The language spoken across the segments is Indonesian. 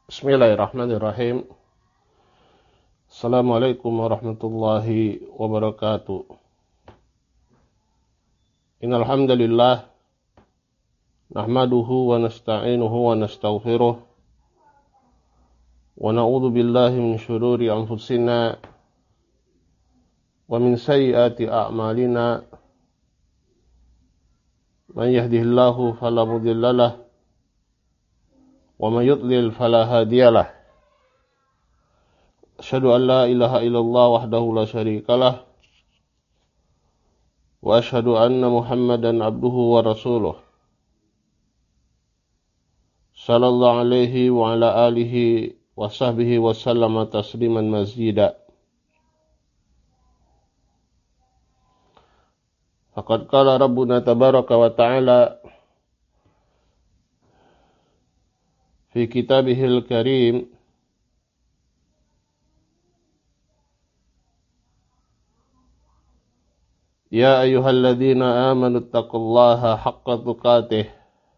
Bismillahirrahmanirrahim. Assalamualaikum warahmatullahi wabarakatuh. Innal hamdalillah nahmaduhu wa nasta'inuhu wa nastaghfiruh wa na'udzu billahi min shururi anfusina wa min sayyiati a'malina. Man yahdihillahu fala mudilla lahu wa man yudlil fala hadiya lahu. Asyhadu an la ilaha illallah wahdahu la syarika lah wa asyhadu anna Muhammadan abduhu wa rasuluh sallallahu alaihi wa ala alihi wa sahbihi wa sallama tasliman mazida. Faqad qala rabbuna tabaraka wa ta'ala fi kitabihil karim ya ayyuhalladzina amanu taqullaha haqqa tuqatih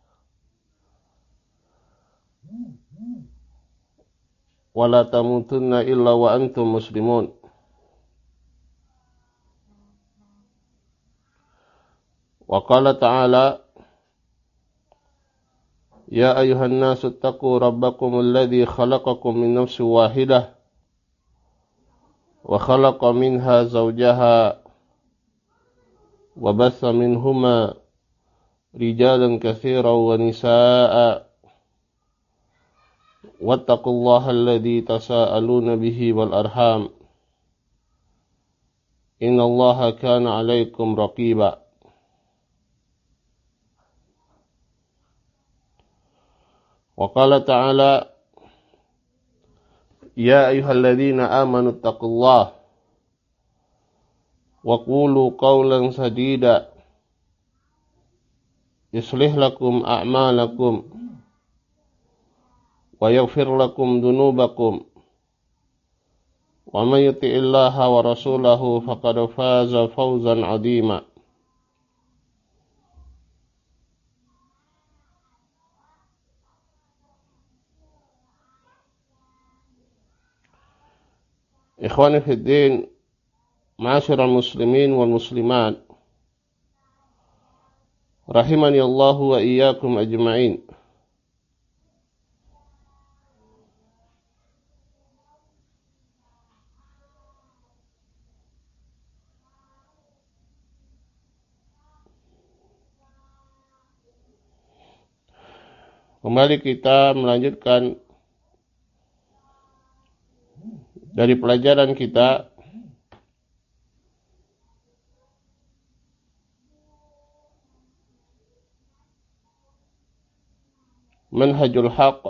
wa la tamutunna illa wa antum muslimun. Wa qala ta'ala ya ayyuhan nasu taqu rabbakum alladhi khalaqakum min nafsin wahidah wa khalaqa minha zawjaha wa bassa minhuma rijalan katsiran wa nisaa'a wattaqullaha alladhi tasaaluna bihi wal arham innallaha kana 'alaykum raqiba. Wa qala ta'ala ya ayyuhalladzina amanu taqullaha wa qulu qawlan sadida yuslih lakum a'malakum wa yaghfir lakum dhunubakum wa may yuti'illaha wa rasulahu faqad faza fawzan 'azima. Ikhwani fid din, ma'asyiral muslimin wal muslimat, rahimani Allah wa iyyakum ajma'in. Kembali kita melanjutkan dari pelajaran kita Manhajul Haq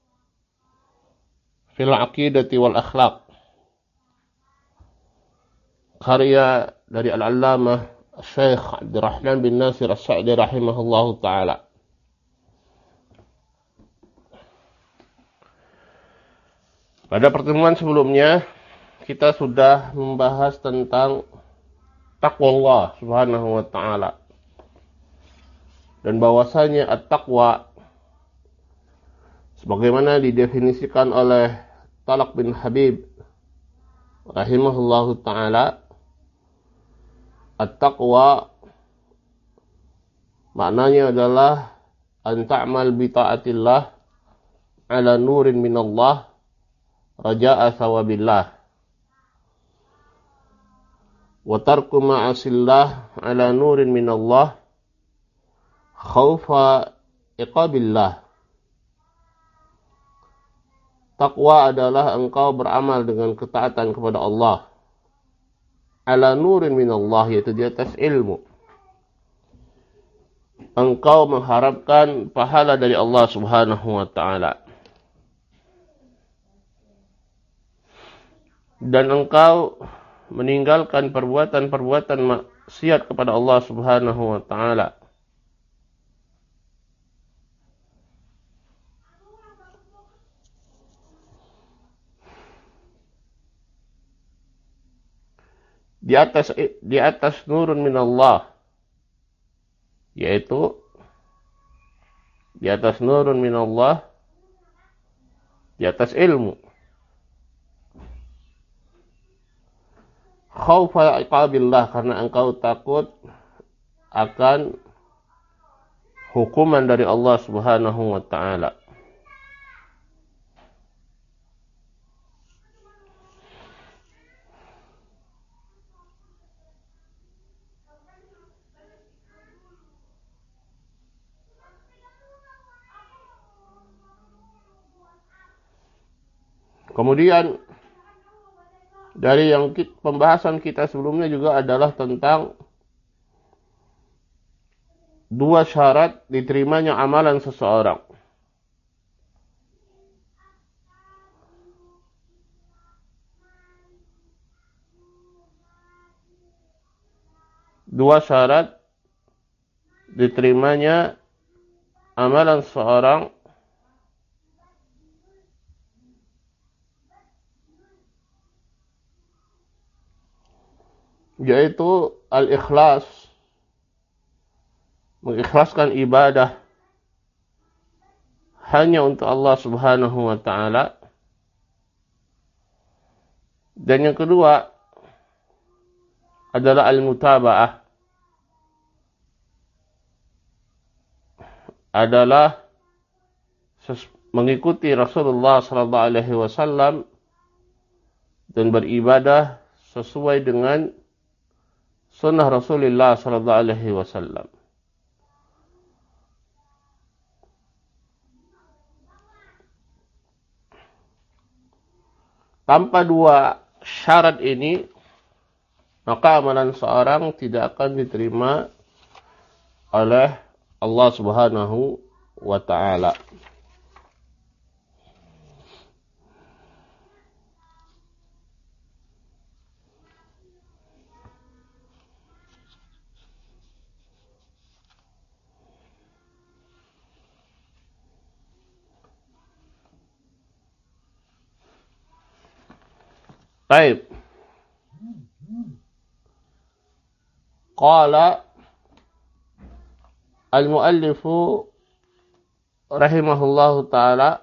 fil Aqidati wal Akhlaq, karya dari Al-Allamah Syekh Abdurrahman bin Nasir As-Sa'di rahimahullahu ta'ala. Pada pertemuan sebelumnya kita sudah membahas tentang takwa Allah Subhanahu wa ta'ala, dan bahwasanya at-taqwa sebagaimana didefinisikan oleh Talaq bin Habib rahimahullahu ta'ala, at-taqwa maknanya adalah an ta'mal bi ta'atillah ala nurin minallah raja'a thawabillah wa tarku ma'asillah ala nurin minallah khaufa iqabillah. Takwa adalah engkau beramal dengan ketaatan kepada Allah ala nurin minallah, yaitu di atas ilmu. Engkau mengharapkan pahala dari Allah Subhanahu wa ta'ala, dan engkau meninggalkan perbuatan-perbuatan maksiat kepada Allah Subhanahu wa ta'ala. Di atas nurun minallah, yaitu di atas nurun minallah di atas ilmu. Khaufa iqabillah, karena engkau takut akan hukuman dari Allah Subhanahu wa taala. Kemudian dari yang pembahasan kita sebelumnya juga adalah tentang dua syarat diterimanya amalan seseorang. Dua syarat diterimanya amalan seseorang, yaitu al-ikhlas, mengikhlaskan ibadah hanya untuk Allah Subhanahu wa taala. Dan yang kedua adalah al-mutaba'ah, adalah mengikuti Rasulullah sallallahu alaihi wasallam dan beribadah sesuai dengan sunnah Rasulullah sallallahu alaihi wasallam. Tanpa dua syarat ini, maka amalan seorang tidak akan diterima oleh Allah Subhanahu wa taala. Baik. Qala al-muallifu rahimahullahu ta'ala,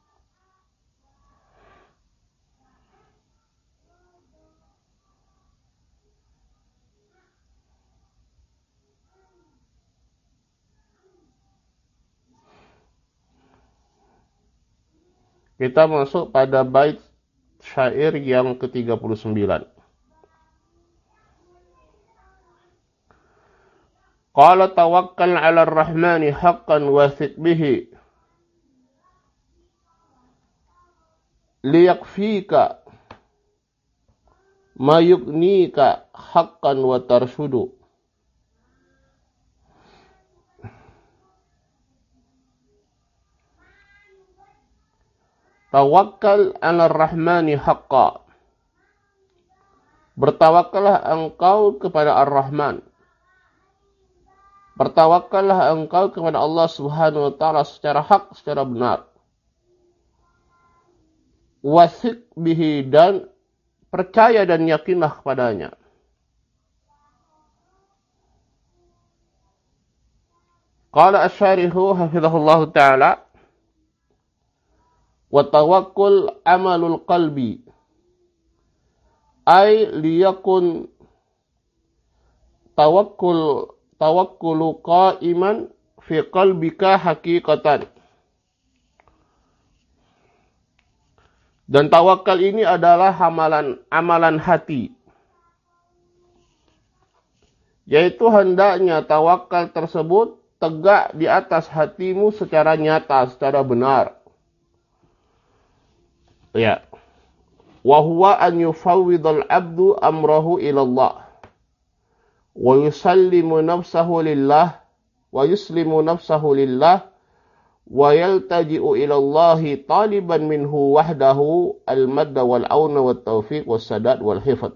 kita masuk pada bait syair yang ke-39. Qala tawakkal 'ala ar-rahmani haqqan wathiq bihi liyakfika ma yugnika haqqan wa tarshudu. Tawakkal 'ala ar-rahmani haqqan. Bertawakkallah engkau kepada Ar-Rahman. Bertawakkallah engkau kepada Allah Subhanahu wa taala secara hak, secara benar. Wasik bihi, dan percaya dan yakinlah kepadanya. Qala asy-syarihu hafizahullahu taala, wa tawakkul amalul qalbi, ay liyakun tawakkulu qa'iman fi qalbika haqiqatan. Dan tawakal ini adalah amalan hati, yaitu hendaknya tawakal tersebut tegak di atas hatimu secara nyata, secara benar. Ya. Wa huwa an yufawwidal abdu amrahu ila Allah wa yusallimu nafsahu lillah wa yuslimu nafsahu lillah wa yaltaji'u ila Allahi taliban minhu wahdahu al-madda wal auna wat taufiq was sadad wal hifdz.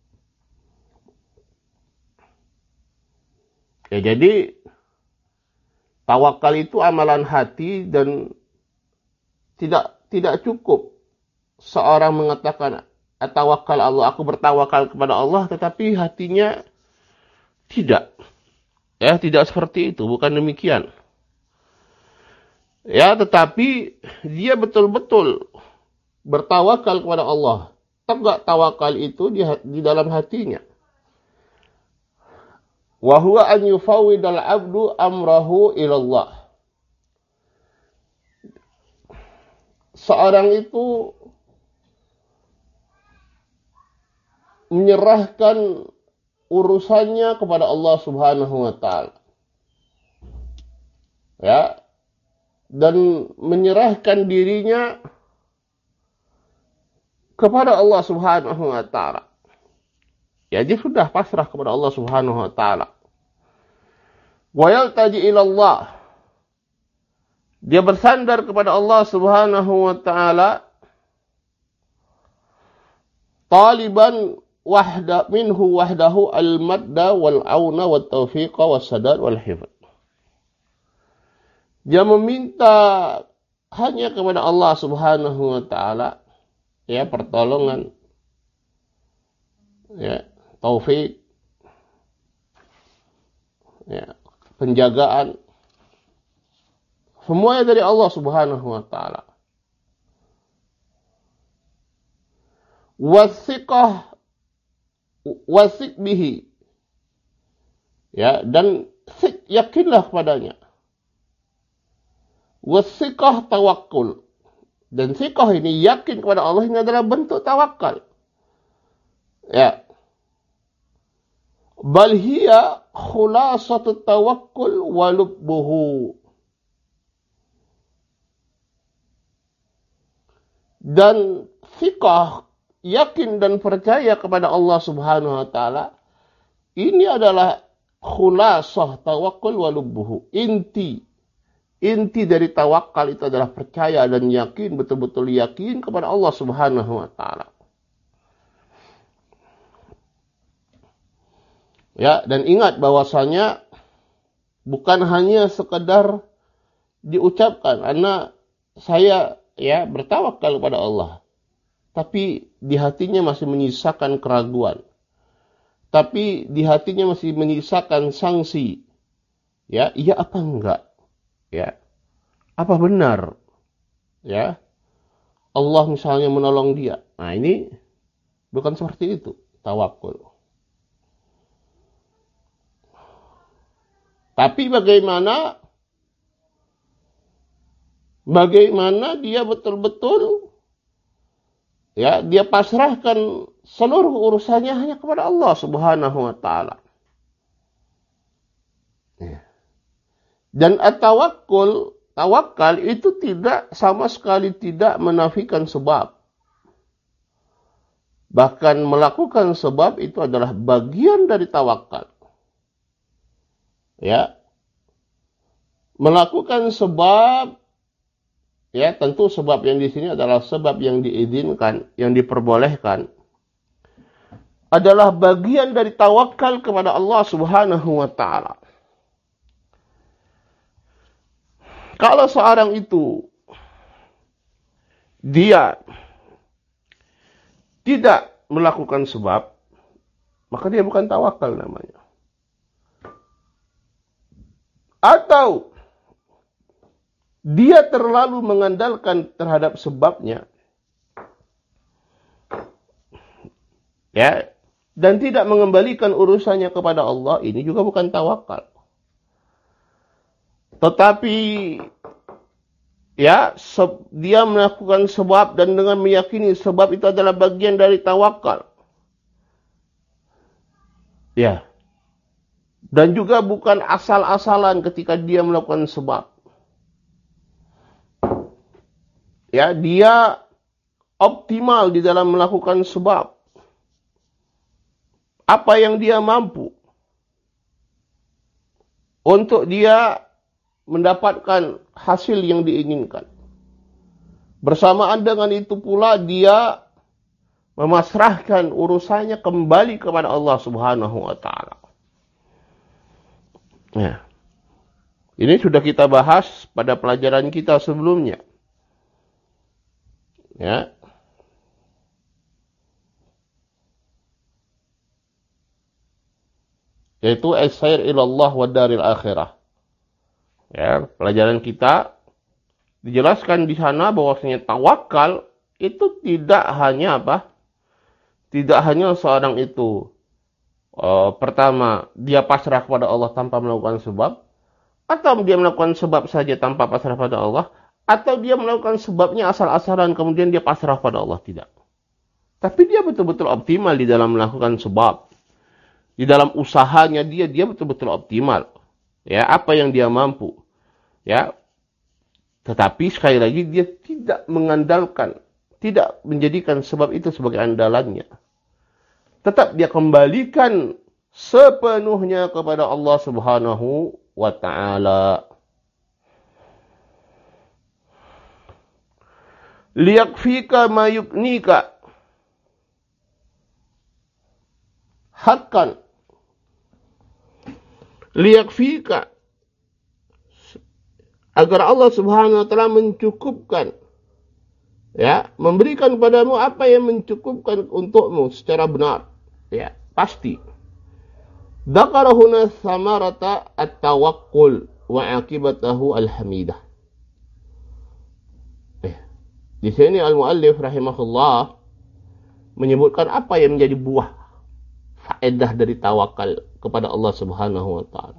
Ya, jadi tawakal itu amalan hati, dan tidak cukup seorang mengatakan tawakal Allah, aku bertawakal kepada Allah, tetapi hatinya tidak. Ya, tidak seperti itu, bukan demikian. Ya, tetapi dia betul-betul bertawakal kepada Allah. Tegak tawakal itu di dalam hatinya. Wa huwa an yufawwidal 'abdu amrahu ila Allah. Seorang itu menyerahkan urusannya kepada Allah Subhanahu wa taala. Ya. Dan menyerahkan dirinya kepada Allah Subhanahu wa taala. Ya, dia sudah pasrah kepada Allah Subhanahu wa taala. Wa yaltaji ila Allah. Dia bersandar kepada Allah Subhanahu wa taala taliban minhu wahdahu al-madda wal auna wat taufiqa was sadad wal hifz. Dia meminta hanya kepada Allah Subhanahu wa taala ya pertolongan, ya taufik, ya penjagaan, semuanya dari Allah Subhanahu wa taala. Wasik bihi, ya, dan yakinlah kepadanya. Wasiqah tawakkul, dan siqah ini yakin kepada Allah ini adalah bentuk tawakal. Ya. Bal hiya khulasatu tawakkul wa lubbuhu. Dan siqah, yakin dan percaya kepada Allah Subhanahu wa taala ini adalah khulasah tawakkul wa lubbuhu. Inti dari tawakal itu adalah percaya dan yakin, betul-betul yakin kepada Allah Subhanahu wa taala. Ya, dan ingat bahwasanya bukan hanya sekedar diucapkan karena saya ya bertawakal kepada Allah, tapi di hatinya masih menyisakan keraguan. Tapi di hatinya masih menyisakan sanksi. Ya, iya apa enggak? Ya, apa benar? Ya, Allah misalnya menolong dia. Nah, ini bukan seperti itu tawakul. Tapi bagaimana dia betul-betul ya dia pasrahkan seluruh urusannya hanya kepada Allah Subhanahu wa taala. Ya. Dan tawakal itu sama sekali tidak menafikan sebab. Bahkan melakukan sebab itu adalah bagian dari tawakal. Ya. Melakukan sebab, ya tentu sebab yang di sini adalah sebab yang diizinkan, yang diperbolehkan. Adalah bagian dari tawakal kepada Allah Subhanahu wa taala. Kalau seorang itu dia tidak melakukan sebab, maka dia bukan tawakal namanya. Atau dia terlalu mengandalkan terhadap sebabnya, ya, dan tidak mengembalikan urusannya kepada Allah, ini juga bukan tawakal. Tetapi ya, dia melakukan sebab dan dengan meyakini sebab itu adalah bagian dari tawakal. Ya. Dan juga bukan asal-asalan ketika dia melakukan sebab. Ya, dia optimal di dalam melakukan sebab. Apa yang dia mampu untuk dia mendapatkan hasil yang diinginkan. Bersamaan dengan itu pula dia memasrahkan urusannya kembali kepada Allah Subhanahu wa taala. Ya. Ini sudah kita bahas pada pelajaran kita sebelumnya. Ya. Yaitu as-sair ila Allah wa daril akhirah. Ya, pelajaran kita dijelaskan di sana bahwasanya tawakal itu tidak hanya apa? Tidak hanya seorang itu pertama dia pasrah kepada Allah tanpa melakukan sebab, atau dia melakukan sebab saja tanpa pasrah pada Allah, atau dia melakukan sebabnya asal-asalan kemudian dia pasrah pada Allah, tidak. Tapi dia betul-betul optimal di dalam melakukan sebab. Di dalam usahanya dia betul-betul optimal. Ya, apa yang dia mampu. Ya. Tetapi sekali lagi dia tidak mengandalkan, tidak menjadikan sebab itu sebagai andalannya. Tetap dia kembalikan sepenuhnya kepada Allah Subhanahu wa ta'ala. Liyakfika ma yuknika. Hakkan. Liyakfika. Agar Allah Subhanahu wa ta'ala mencukupkan, ya, memberikan kepadamu apa yang mencukupkan untukmu secara benar, ya, pasti. Dzakara huna samarata at-tawakkul wa akibatahu al-hamidah. Di sini al-muallif rahimahullah menyebutkan apa yang menjadi buah faedah dari tawakal kepada Allah Subhanahu wa ta'ala.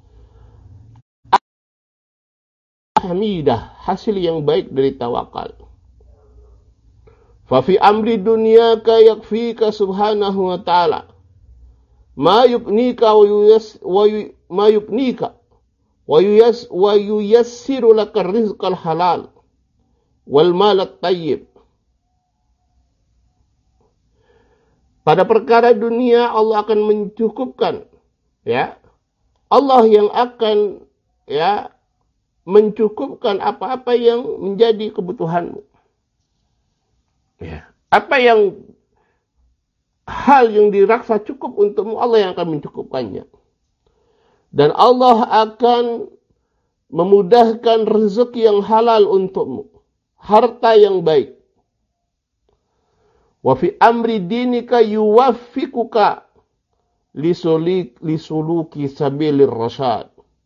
Hamidah, hasil yang baik dari tawakal. Fa fi amri dunyaka yakfika subhanahu wa ta'ala ma yuknika wa yuyassiru laka rizqal halal wal malat tayyib. Pada perkara dunia Allah akan mencukupkan, ya. Allah yang akan, ya, mencukupkan apa-apa yang menjadi kebutuhanmu. Ya. Apa yang hal yang dirasa cukup untukmu, Allah yang akan mencukupkannya. Dan Allah akan memudahkan rezeki yang halal untukmu, harta yang baik. Wa fi amri dinika yuwaffiquka lisuluki sabilir rasyad.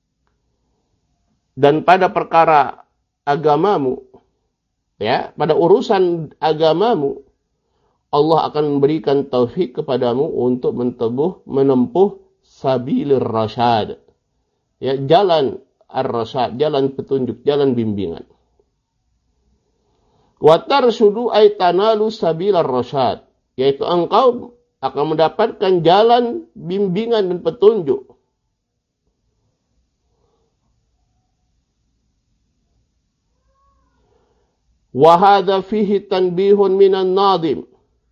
Dan pada perkara agamamu, ya, pada urusan agamamu, Allah akan memberikan taufik kepadamu untuk menempuh sabilir rasyad. Ya, jalan ar-rasyad, jalan petunjuk, jalan bimbingan. Wa tarshudu ay tanalu sabilar rasyad, yaitu engkau akan mendapatkan jalan bimbingan dan petunjuk. Wa hadza fihi tanbihun minan nadim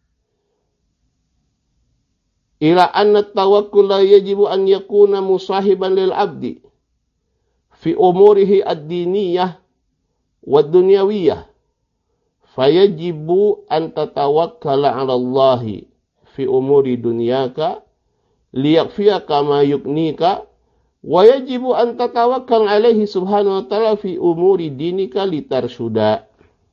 ila anna tawakkul la yajibu an yakuna musahiban lil abdi fi umurihi ad-diniyah wad dunyawiyah, fayajibu an tatawakkala 'ala Allah fi umuri dunyaka liyakfiyaka ma yuknika, wa yajibu an tatawakkal 'alaihi subhanahu wa ta'ala fi umuri dinika litarshuda.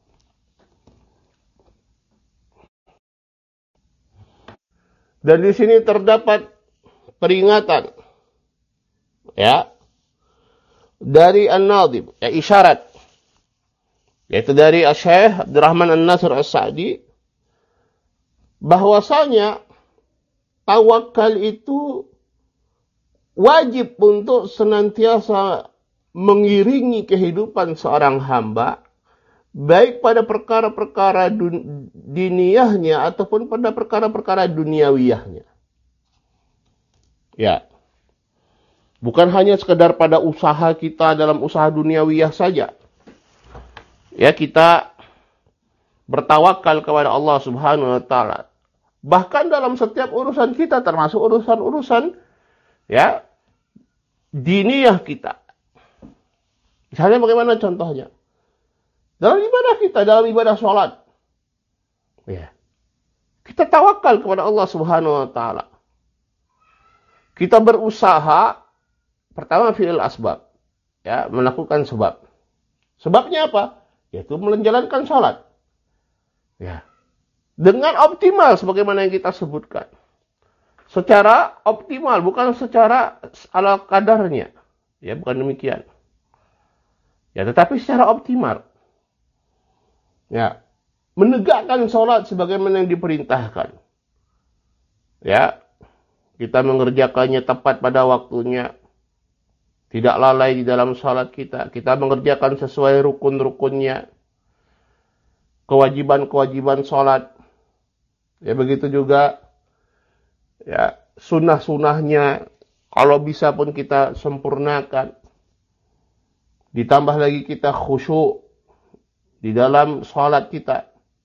Dan di sini terdapat peringatan, ya, dari An-Nadhim, ya, isyarat, yaitu dari Syekh Abdurrahman An-Nasr As-Sa'di, bahwasanya tawakal itu wajib untuk senantiasa mengiringi kehidupan seorang hamba, baik pada perkara-perkara diniyahnya ataupun pada perkara-perkara duniawiyahnya. Ya. Bukan hanya sekedar pada usaha kita dalam usaha duniawiyah saja. Ya, kita bertawakal kepada Allah Subhanahu wa ta'ala. Bahkan dalam setiap urusan kita, termasuk urusan-urusan, ya, diniyah kita. Misalnya bagaimana contohnya? Dalam ibadah kita, dalam ibadah sholat, ya, kita tawakal kepada Allah Subhanahu wa ta'ala. Kita berusaha, pertama fi'il asbab, ya, melakukan sebab. Sebabnya apa? Yaitu menjalankan sholat, ya, dengan optimal sebagaimana yang kita sebutkan. Secara optimal, bukan secara ala kadarnya, ya, bukan demikian. Ya, tetapi secara optimal. Ya. menegakkan sholat sebagaimana yang diperintahkan. Ya, kita mengerjakannya tepat pada waktunya. Tidak lalai di dalam sholat kita. Kita mengerjakan sesuai rukun-rukunnya. Kewajiban-kewajiban sholat. Ya, begitu juga ya sunnah-sunnahnya. Kalau bisa pun kita sempurnakan. Ditambah lagi kita khusyuk di dalam sholat kita.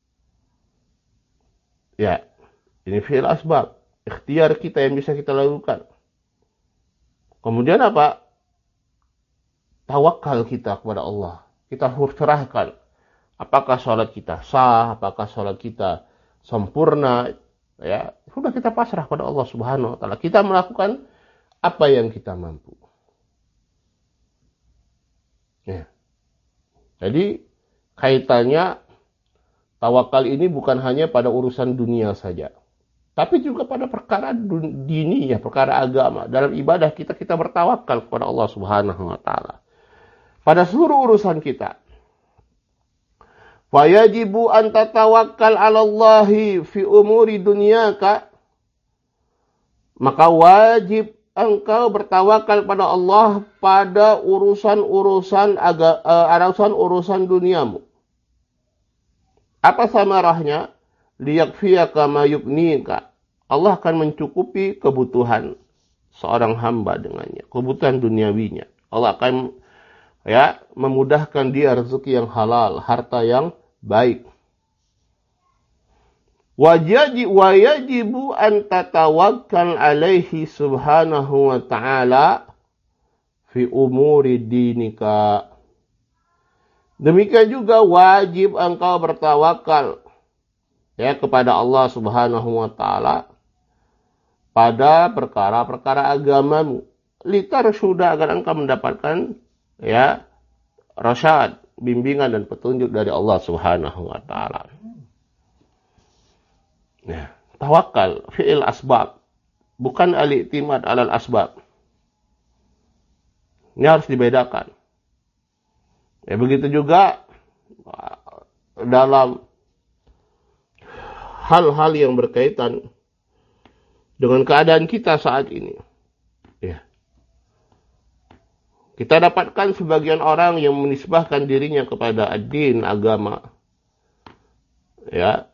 Ya, ini fi'il asbab. Ikhtiar kita yang bisa kita lakukan. Kemudian apa? Tawakal kita kepada Allah. Kita harus serahkan. Apakah sholat kita sah? Apakah sholat kita sempurna? Ya, sudah kita pasrah pada Allah Subhanahu wa taala. Kita melakukan apa yang kita mampu. Ya. Jadi kaitannya tawakal ini bukan hanya pada urusan dunia saja. Tapi juga pada perkara dini, ya, perkara agama. Dalam ibadah kita bertawakal kepada Allah Subhanahu wa taala. Pada seluruh urusan kita. Fa yajibu an tatawakkal 'ala Allahi fi umuri dunyaka. Maka wajib engkau bertawakal pada Allah pada urusan duniamu. Apa samarahnya? Liyakfiyaka ma yubnika. Allah akan mencukupi kebutuhan seorang hamba dengannya, kebutuhan duniawinya. Allah akan memudahkan dia rezeki yang halal, harta yang baik. Wajibu an tatawakkal alaihi subhanahu wa ta'ala fi umuri dinika. Demikian juga wajib engkau bertawakal kepada Allah Subhanahu wa taala pada perkara-perkara agamamu. Litarshuda, agar engkau mendapatkan rasyad, bimbingan dan petunjuk dari Allah Subhanahu wa taala. Ya, tawakal fi'il asbab, bukan al-i'timad 'alal asbab. Ini harus dibedakan. Ya, begitu juga dalam hal-hal yang berkaitan dengan keadaan kita saat ini. Ya. Kita dapatkan sebagian orang yang menisbahkan dirinya kepada ad-din, agama. Ya.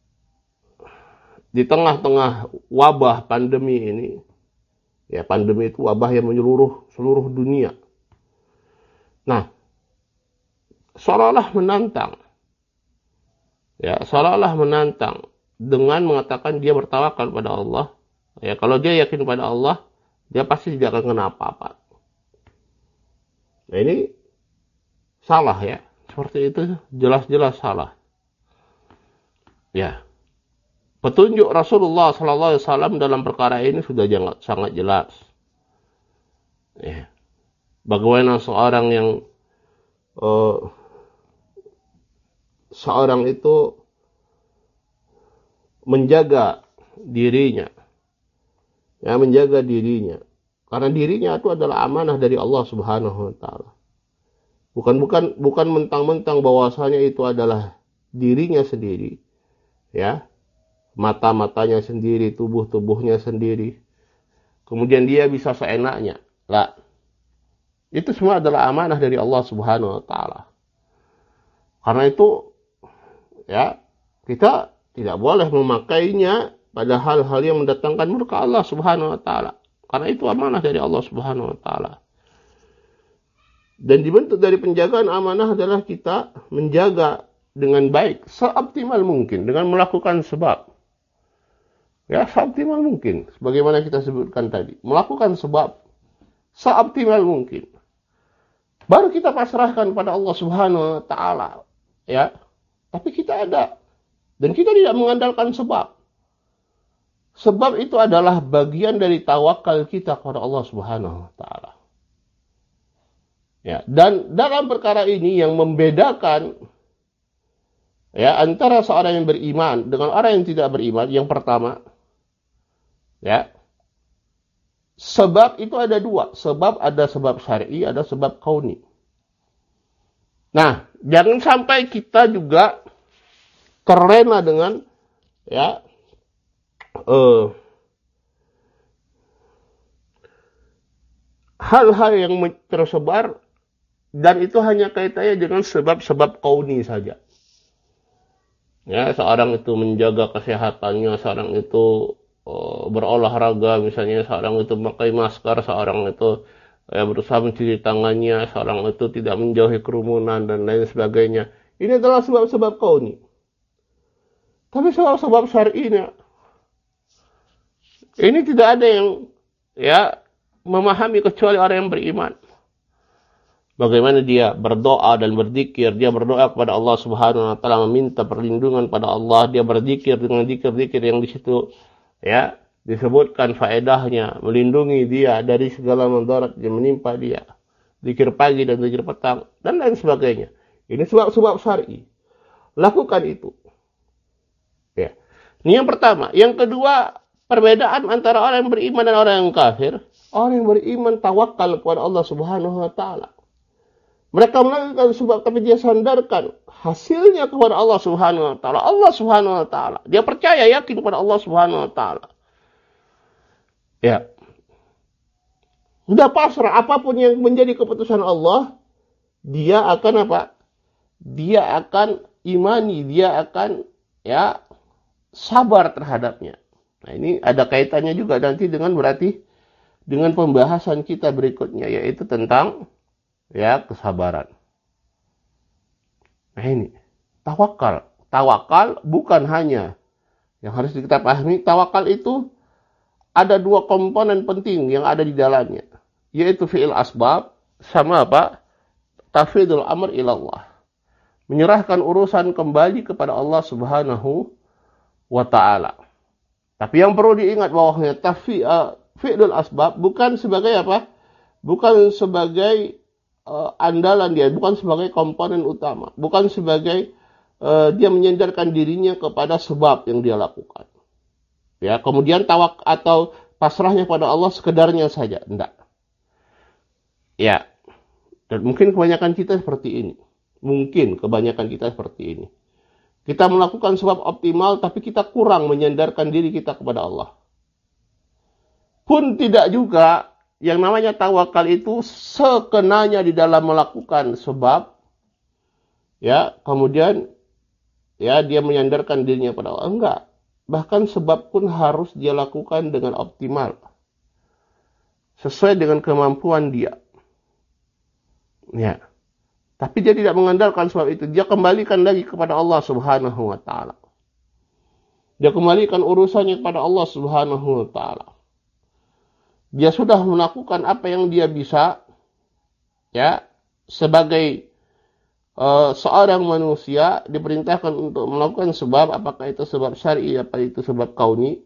Di tengah-tengah wabah pandemi ini. Ya, pandemi itu wabah yang menyeluruh seluruh dunia. Nah, seolah-olah menantang. Ya, seolah-olah menantang dengan mengatakan dia bertawakal pada Allah. Ya, kalau dia yakin pada Allah, dia pasti tidak akan kena apa-apa. Nah, ini salah, ya. Seperti itu jelas-jelas salah. Ya. Petunjuk Rasulullah SAW dalam perkara ini sudah sangat jelas. Ya. Bagaimana seorang itu menjaga dirinya. Ya, menjaga dirinya. Karena dirinya itu adalah amanah dari Allah Subhanahu wa taala. Bukan mentang-mentang bahwasanya itu adalah dirinya sendiri. Ya. Mata-matanya sendiri, tubuhnya sendiri. Kemudian dia bisa seenaknya. Lah. Itu semua adalah amanah dari Allah Subhanahu wa taala. Karena itu ya, kita tidak boleh memakainya pada hal-hal yang mendatangkan murka Allah Subhanahu wa taala. Karena itu amanah dari Allah Subhanahu wa taala. Dan dibentuk dari penjagaan amanah adalah kita menjaga dengan baik, seoptimal mungkin, dengan melakukan sebab. Ya, seoptimal mungkin. Sebagaimana kita sebutkan tadi. Melakukan sebab seoptimal mungkin. Baru kita pasrahkan pada Allah Subhanahu wa taala. Ya. Tapi kita ada. Dan kita tidak mengandalkan sebab. Sebab itu adalah bagian dari tawakal kita kepada Allah Subhanahu wa taala. Ya, dan dalam perkara ini yang membedakan antara seorang yang beriman dengan orang yang tidak beriman, yang pertama, sebab itu ada dua. Sebab ada sebab syar'i, ada sebab kauni. Nah, jangan sampai kita juga terlena dengan ya hal-hal yang tersebar, dan itu hanya kaitannya dengan sebab-sebab kauni saja. Ya, seorang itu menjaga kesehatannya, seorang itu berolahraga, misalnya seorang itu memakai masker, seorang itu berusaha mencuci tangannya, seorang itu tidak menjauhi kerumunan dan lain sebagainya. Ini adalah sebab-sebab kauni. Tapi sebab-sebab syar'inya, ini tidak ada yang ya memahami kecuali orang yang beriman. Bagaimana dia berdoa dan berzikir, dia berdoa kepada Allah Subhanahu wa taala, meminta perlindungan pada Allah, dia berzikir dengan zikir-zikir yang di situ ya disebutkan faedahnya, melindungi dia dari segala mudarat yang menimpa dia. Zikir pagi dan zikir petang dan lain sebagainya. Ini sebab-sebab syar'i. Lakukan itu. Ya. Ini yang pertama. Yang kedua, perbedaan antara orang yang beriman dan orang yang kafir. Orang yang beriman tawakal kepada Allah Subhanahu wa taala. Mereka melakukan sebab, tapi dia sandarkan hasilnya kepada Allah Subhanahu wa taala. Allah Subhanahu wa taala. Dia percaya, yakin kepada Allah Subhanahu wa taala. Ya. Sudah pasrah, apapun yang menjadi keputusan Allah, dia akan apa? Dia akan imani, dia akan ya sabar terhadapnya. Nah, ini ada kaitannya juga nanti dengan berarti dengan pembahasan kita berikutnya, yaitu tentang ya kesabaran. Nah ini tawakal. Tawakal bukan hanya yang harus kita pahami. Tawakal itu ada dua komponen penting yang ada di dalamnya, yaitu fi'il asbab sama apa? Tafwidul amr ilallah. Menyerahkan urusan kembali kepada Allah Subhanahu wa taala. Tapi yang perlu diingat bahwasanya fi'il asbab bukan sebagai apa? Bukan sebagai andalan dia, bukan sebagai komponen utama, bukan sebagai dia menyandarkan dirinya kepada sebab yang dia lakukan. Ya, kemudian tawak atau pasrahnya pada Allah sekedarnya saja, enggak. Ya. Dan mungkin kebanyakan kita seperti ini. Mungkin kebanyakan kita seperti ini. Kita melakukan sebab optimal, tapi kita kurang menyandarkan diri kita kepada Allah. Pun tidak juga yang namanya tawakal itu sekenanya di dalam melakukan sebab, ya, kemudian ya dia menyandarkan dirinya pada Allah. Enggak. Bahkan sebab pun harus dia lakukan dengan optimal. Sesuai dengan kemampuan dia. Ya. Tapi dia tidak mengandalkan sebab itu. Dia kembalikan lagi kepada Allah Subhanahu wa taala. Dia kembalikan urusannya kepada Allah Subhanahu wa taala. Dia sudah melakukan apa yang dia bisa, ya, sebagai seorang manusia diperintahkan untuk melakukan sebab, apakah itu sebab syar'i, apa itu sebab kauni.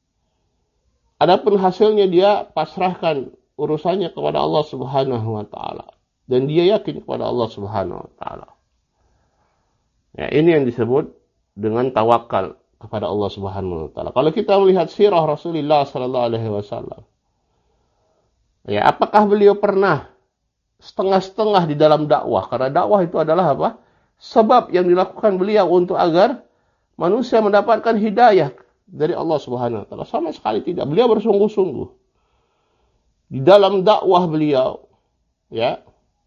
Adapun hasilnya dia pasrahkan urusannya kepada Allah Subhanahu wa taala, dan dia yakin kepada Allah Subhanahu wa taala. Ya, ini yang disebut dengan tawakal kepada Allah Subhanahu wa taala. Kalau kita melihat sirah Rasulullah sallallahu alaihi wasallam, ya, apakah beliau pernah setengah-setengah di dalam dakwah? Karena dakwah itu adalah apa? Sebab yang dilakukan beliau untuk agar manusia mendapatkan hidayah dari Allah Subhanahu wa taala. Sama sekali tidak. Beliau bersungguh-sungguh di dalam dakwah beliau, ya.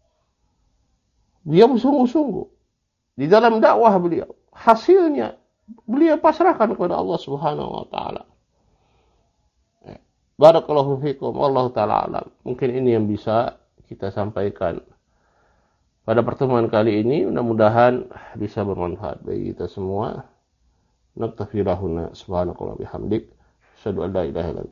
Beliau bersungguh-sungguh di dalam dakwah beliau. Hasilnya beliau pasrahkan kepada Allah Subhanahu wa taala. Barakallahu fikum, wallahu ta'ala alam. Mungkin ini yang bisa kita sampaikan pada pertemuan kali ini. Mudah-mudahan bisa bermanfaat bagi kita semua. Naktafi lahuna subhanakallah bihamdik. Asyhadu an la ilaha illa